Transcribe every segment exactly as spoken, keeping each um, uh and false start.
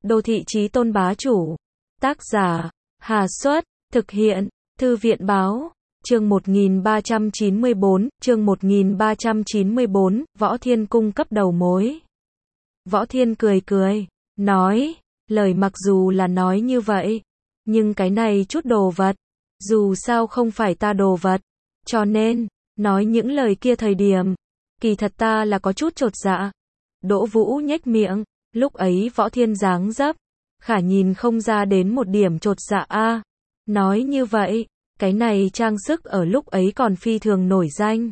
Đô thị chí tôn bá chủ. Tác giả, Hà Xuất, thực hiện, Thư viện báo. Chương một nghìn ba trăm chín mươi bốn, chương một nghìn ba trăm chín mươi bốn, Võ Thiên cung cấp đầu mối. Võ Thiên cười cười, nói, lời mặc dù là nói như vậy, nhưng cái này chút đồ vật, dù sao không phải ta đồ vật, cho nên, nói những lời kia thời điểm, kỳ thật ta là có chút chột dạ. Đỗ Vũ nhếch miệng, lúc ấy Võ Thiên dáng dấp, khả nhìn không ra đến một điểm chột dạ a. Nói như vậy, cái này trang sức ở lúc ấy còn phi thường nổi danh.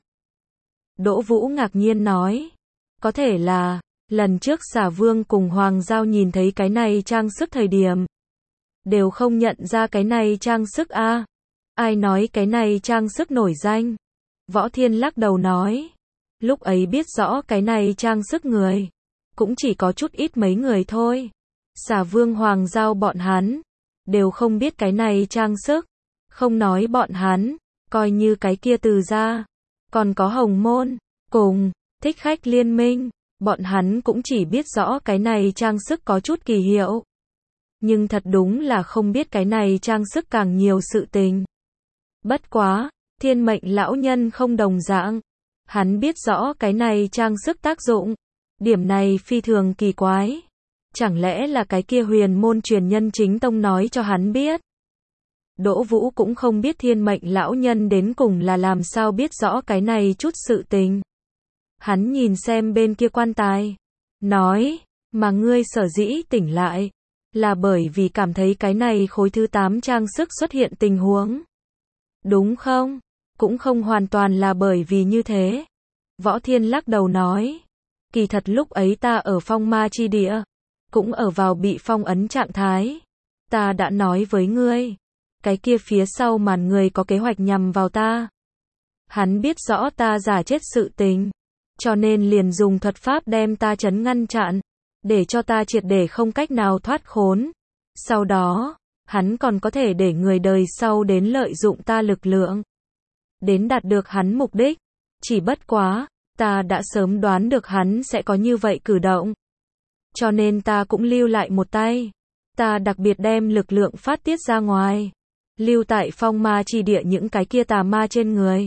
Đỗ Vũ ngạc nhiên nói, có thể là, lần trước Xà Vương cùng Hoàng Giao nhìn thấy cái này trang sức thời điểm, đều không nhận ra cái này trang sức a. Ai nói cái này trang sức nổi danh? Võ Thiên lắc đầu nói, lúc ấy biết rõ cái này trang sức người, cũng chỉ có chút ít mấy người thôi. Xà Vương Hoàng Giao bọn hắn, đều không biết cái này trang sức, không nói bọn hắn, coi như cái kia Từ gia, còn có Hồng Môn, cùng, Thích Khách Liên Minh, bọn hắn cũng chỉ biết rõ cái này trang sức có chút kỳ hiệu. Nhưng thật đúng là không biết cái này trang sức càng nhiều sự tình. Bất quá, Thiên Mệnh lão nhân không đồng dạng, hắn biết rõ cái này trang sức tác dụng, điểm này phi thường kỳ quái. Chẳng lẽ là cái kia Huyền Môn truyền nhân chính tông nói cho hắn biết? Đỗ Vũ cũng không biết Thiên Mệnh lão nhân đến cùng là làm sao biết rõ cái này chút sự tình. Hắn nhìn xem bên kia quan tài, nói, mà ngươi sở dĩ tỉnh lại, là bởi vì cảm thấy cái này khối thứ tám trang sức xuất hiện tình huống. Đúng không? Cũng không hoàn toàn là bởi vì như thế. Võ Thiên lắc đầu nói, kỳ thật lúc ấy ta ở phong ma chi địa, cũng ở vào bị phong ấn trạng thái. Ta đã nói với ngươi, cái kia phía sau màn người có kế hoạch nhằm vào ta. Hắn biết rõ ta giả chết sự tình, cho nên liền dùng thuật pháp đem ta trấn ngăn chặn, để cho ta triệt để không cách nào thoát khốn. Sau đó, hắn còn có thể để người đời sau đến lợi dụng ta lực lượng, đến đạt được hắn mục đích. Chỉ bất quá, ta đã sớm đoán được hắn sẽ có như vậy cử động. Cho nên ta cũng lưu lại một tay. Ta đặc biệt đem lực lượng phát tiết ra ngoài, lưu tại phong ma chi địa những cái kia tà ma trên người.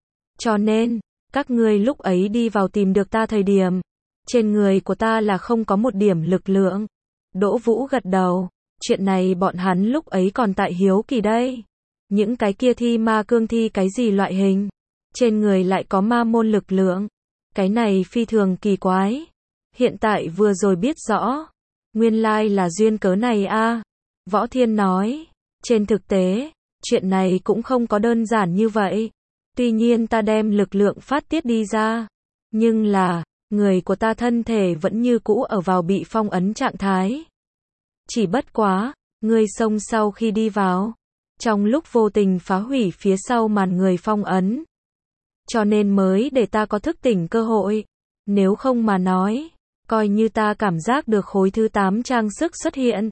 Cho nên, các ngươi lúc ấy đi vào tìm được ta thời điểm, trên người của ta là không có một điểm lực lượng. Đỗ Vũ gật đầu, chuyện này bọn hắn lúc ấy còn tại hiếu kỳ đây. Những cái kia thi ma cương thi cái gì loại hình, trên người lại có ma môn lực lượng. Cái này phi thường kỳ quái. Hiện tại vừa rồi biết rõ, nguyên lai là duyên cớ này a. Võ Thiên nói, trên thực tế, chuyện này cũng không có đơn giản như vậy. Tuy nhiên ta đem lực lượng phát tiết đi ra, nhưng là, người của ta thân thể vẫn như cũ ở vào bị phong ấn trạng thái. Chỉ bất quá, ngươi xông sau khi đi vào, trong lúc vô tình phá hủy phía sau màn người phong ấn. Cho nên mới để ta có thức tỉnh cơ hội. Nếu không mà nói, coi như ta cảm giác được khối thứ tám trang sức xuất hiện,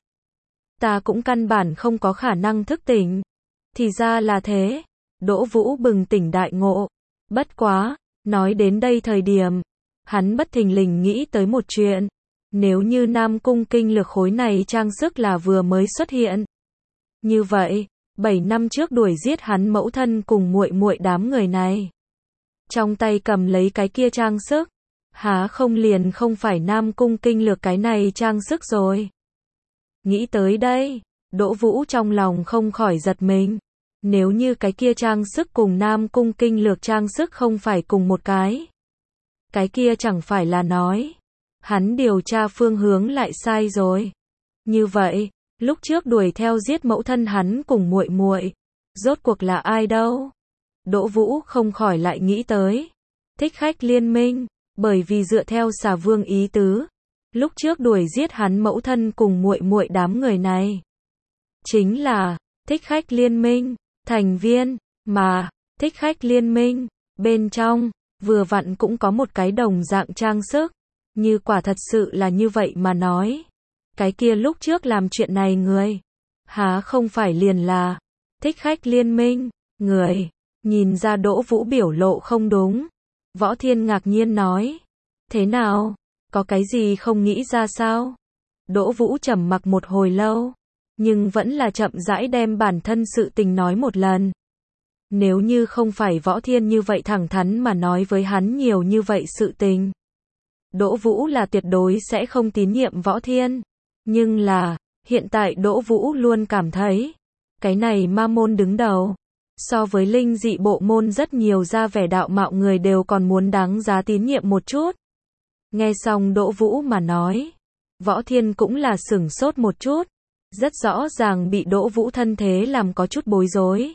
ta cũng căn bản không có khả năng thức tỉnh. Thì ra là thế. Đỗ Vũ bừng tỉnh đại ngộ. Bất quá, nói đến đây thời điểm, hắn bất thình lình nghĩ tới một chuyện. Nếu như Nam Cung Kinh Lược khối này trang sức là vừa mới xuất hiện, như vậy, bảy năm trước đuổi giết hắn mẫu thân cùng muội muội đám người này, trong tay cầm lấy cái kia trang sức, há không liền không phải Nam Cung Kinh Lược cái này trang sức rồi. Nghĩ tới đây, Đỗ Vũ trong lòng không khỏi giật mình. Nếu như cái kia trang sức cùng Nam Cung Kinh Lược trang sức không phải cùng một cái, cái kia chẳng phải là nói, hắn điều tra phương hướng lại sai rồi. Như vậy, lúc trước đuổi theo giết mẫu thân hắn cùng muội muội, rốt cuộc là ai đâu? Đỗ Vũ không khỏi lại nghĩ tới Thích Khách Liên Minh, bởi vì dựa theo Xà Vương ý tứ, lúc trước đuổi giết hắn mẫu thân cùng muội muội đám người này, chính là Thích Khách Liên Minh thành viên, mà Thích Khách Liên Minh bên trong vừa vặn cũng có một cái đồng dạng trang sức. Như quả thật sự là như vậy mà nói, cái kia lúc trước làm chuyện này người, há không phải liền là Thích Khách Liên Minh người? Nhìn ra Đỗ Vũ biểu lộ không đúng, Võ Thiên ngạc nhiên nói, thế nào, có cái gì không nghĩ ra sao? Đỗ Vũ trầm mặc một hồi lâu, nhưng vẫn là chậm rãi đem bản thân sự tình nói một lần. Nếu như không phải Võ Thiên như vậy thẳng thắn mà nói với hắn nhiều như vậy sự tình, Đỗ Vũ là tuyệt đối sẽ không tín nhiệm Võ Thiên. Nhưng là, hiện tại Đỗ Vũ luôn cảm thấy, cái này ma môn đứng đầu, so với linh dị bộ môn rất nhiều ra vẻ đạo mạo người đều còn muốn đáng giá tín nhiệm một chút. Nghe xong Đỗ Vũ mà nói, Võ Thiên cũng là sửng sốt một chút, rất rõ ràng bị Đỗ Vũ thân thế làm có chút bối rối.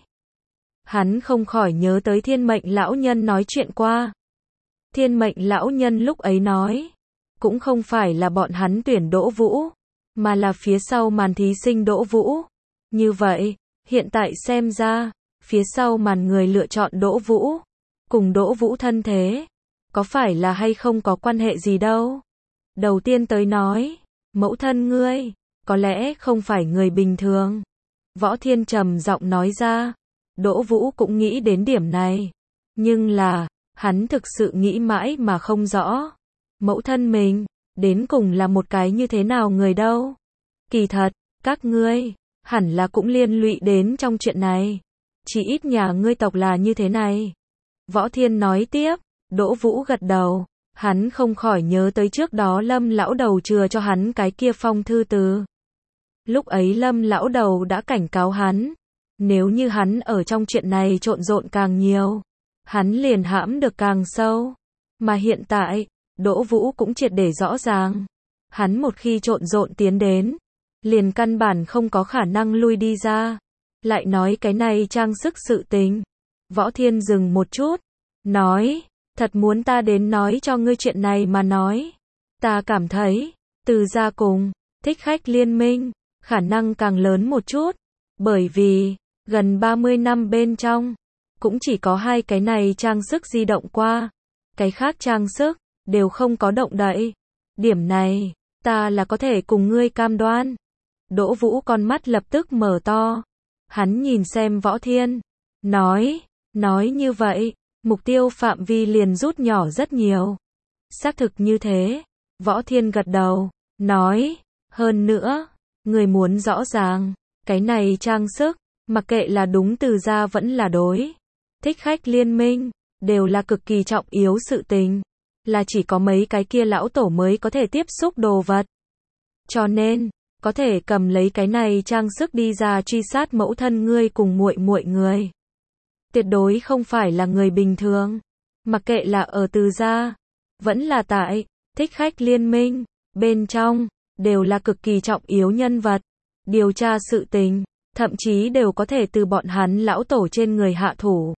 Hắn không khỏi nhớ tới Thiên Mệnh lão nhân nói chuyện qua. Thiên Mệnh lão nhân lúc ấy nói, cũng không phải là bọn hắn tuyển Đỗ Vũ, mà là phía sau màn thí sinh Đỗ Vũ. Như vậy, hiện tại xem ra, phía sau màn người lựa chọn Đỗ Vũ, cùng Đỗ Vũ thân thế, có phải là hay không có quan hệ gì đâu. Đầu tiên tới nói, mẫu thân ngươi, có lẽ không phải người bình thường. Võ Thiên trầm giọng nói ra, Đỗ Vũ cũng nghĩ đến điểm này. Nhưng là, hắn thực sự nghĩ mãi mà không rõ. Mẫu thân mình, đến cùng là một cái như thế nào người đâu. Kỳ thật, các ngươi, hẳn là cũng liên lụy đến trong chuyện này. Chỉ ít nhà ngươi tộc là như thế này. Võ Thiên nói tiếp, Đỗ Vũ gật đầu. Hắn không khỏi nhớ tới trước đó Lâm lão đầu chừa cho hắn cái kia phong thư từ. Lúc ấy Lâm lão đầu đã cảnh cáo hắn, nếu như hắn ở trong chuyện này trộn rộn càng nhiều, hắn liền hãm được càng sâu. Mà hiện tại, Đỗ Vũ cũng triệt để rõ ràng, hắn một khi trộn rộn tiến đến, liền căn bản không có khả năng lui đi ra. Lại nói cái này trang sức sự tình. Võ Thiên dừng một chút, nói, thật muốn ta đến nói cho ngươi chuyện này mà nói. Ta cảm thấy, Từ gia cùng Thích Khách liên minh, khả năng càng lớn một chút. Bởi vì, gần ba mươi năm bên trong, cũng chỉ có hai cái này trang sức di động qua. Cái khác trang sức, đều không có động đậy. Điểm này, ta là có thể cùng ngươi cam đoan. Đỗ Vũ con mắt lập tức mở to. Hắn nhìn xem Võ Thiên, nói, nói như vậy, mục tiêu phạm vi liền rút nhỏ rất nhiều. Xác thực như thế. Võ Thiên gật đầu, nói, hơn nữa, người muốn rõ ràng, cái này trang sức, mặc kệ là đúng Từ gia vẫn là đối Thích Khách liên minh, đều là cực kỳ trọng yếu sự tình, là chỉ có mấy cái kia lão tổ mới có thể tiếp xúc đồ vật. Cho nên, có thể cầm lấy cái này trang sức đi ra truy sát mẫu thân ngươi cùng muội muội người, tuyệt đối không phải là người bình thường. Mặc kệ là ở Từ gia, vẫn là tại Thích Khách liên minh, bên trong, đều là cực kỳ trọng yếu nhân vật. Điều tra sự tình, thậm chí đều có thể từ bọn hắn lão tổ trên người hạ thủ.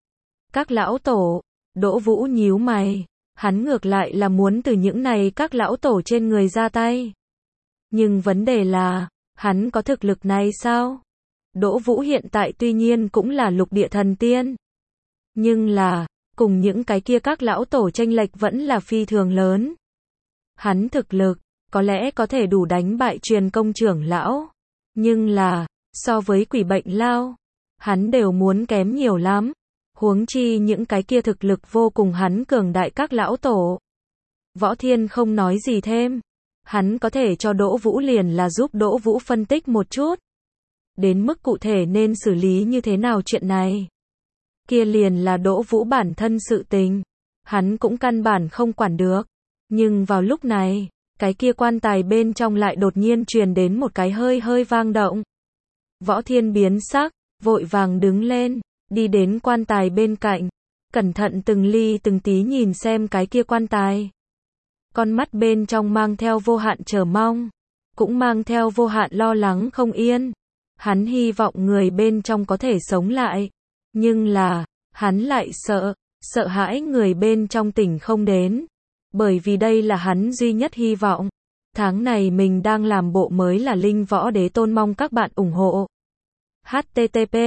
Các lão tổ, Đỗ Vũ nhíu mày, hắn ngược lại là muốn từ những này các lão tổ trên người ra tay. Nhưng vấn đề là, hắn có thực lực này sao? Đỗ Vũ hiện tại tuy nhiên cũng là lục địa thần tiên. Nhưng là, cùng những cái kia các lão tổ chênh lệch vẫn là phi thường lớn. Hắn thực lực, có lẽ có thể đủ đánh bại truyền công trưởng lão. Nhưng là, so với quỷ bệnh lao, hắn đều muốn kém nhiều lắm. Huống chi những cái kia thực lực vô cùng hắn cường đại các lão tổ. Võ Thiên không nói gì thêm. Hắn có thể cho Đỗ Vũ liền là giúp Đỗ Vũ phân tích một chút. Đến mức cụ thể nên xử lý như thế nào chuyện này. Kia liền là Đỗ Vũ bản thân sự tình. Hắn cũng căn bản không quản được. Nhưng vào lúc này, cái kia quan tài bên trong lại đột nhiên truyền đến một cái hơi hơi vang động. Võ Thiên biến sắc, vội vàng đứng lên, đi đến quan tài bên cạnh, cẩn thận từng ly từng tí nhìn xem cái kia quan tài. Con mắt bên trong mang theo vô hạn chờ mong, cũng mang theo vô hạn lo lắng không yên. Hắn hy vọng người bên trong có thể sống lại, nhưng là, hắn lại sợ, sợ hãi người bên trong tỉnh không đến. Bởi vì đây là hắn duy nhất hy vọng. Tháng này mình đang làm bộ mới là Linh Võ Đế Tôn, mong các bạn ủng hộ. h t t p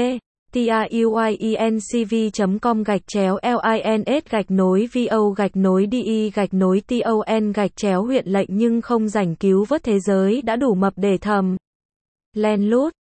truyencv chấm com gạch chéo lins gạch nối vo gạch nối de gạch nối ton gạch chéo huyện lệnh nhưng không rảnh cứu vớt thế giới đã đủ mập để thầm. Len lút.